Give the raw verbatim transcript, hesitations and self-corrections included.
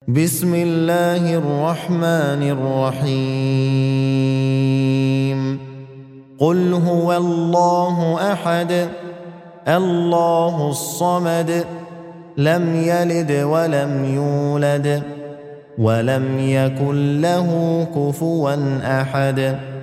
بسم الله الرحمن الرحيم قل هو الله أحد الله الصمد لم يلد ولم يولد ولم يكن له كفوا أحد